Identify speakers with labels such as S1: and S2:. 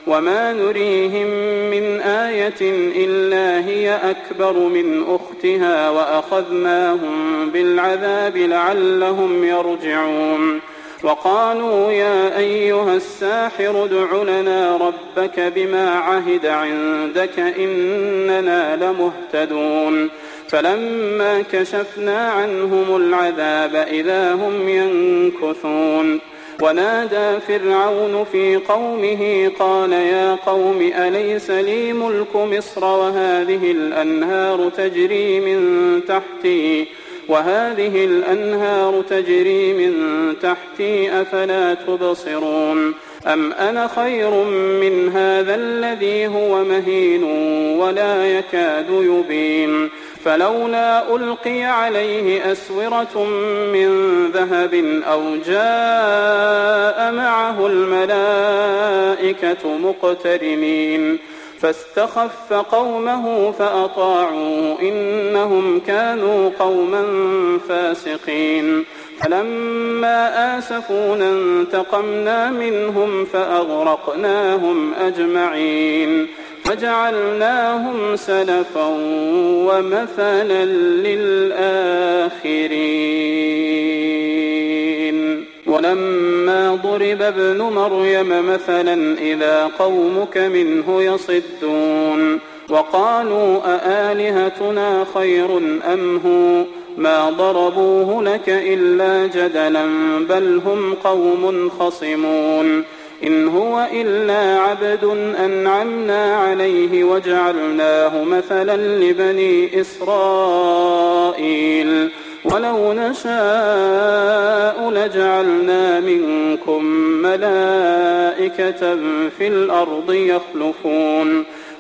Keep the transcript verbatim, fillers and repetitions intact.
S1: وما نريهم من آية إلا هي أكبر من أختها وأخذناهم بالعذاب لعلهم يرجعون وقالوا يا أيها الساحر ادع لنا ربك بما عهد عندك إننا لمهتدون فلما كشفنا عنهم العذاب إذا هم ينكثون ونادى فرعون في قومه قال يا قوم أليس لي ملك مصر وهذه الأنهار تجري من تحتي وهذه الأنهار تجري من تحتي أفلا تبصرون أم أنا خير من هذا الذي هو مهين ولا يكاد يبين فلولا ألقي عليه أسورة من ذهب أو جاء معه الملائكة مقترنين فاستخف قومه فأطاعوه إنهم كانوا قوما فاسقين فلما آسفونا انتقمنا منهم فأغرقناهم أجمعين فجعلناهم سلفا ومثلا للآخرين ولما ضرب ابن مريم مثلا إذا قومك منه يصدون وقالوا أآلهتنا خير أم هو ما ضربوه لك إلا جدلا بل هم قوم خصمون إن هو إلا عبد أنعمنا عليه وجعلناه مثلا لبني إسرائيل ولو نشاء لجعلنا منكم ملائكة في الأرض يخلفون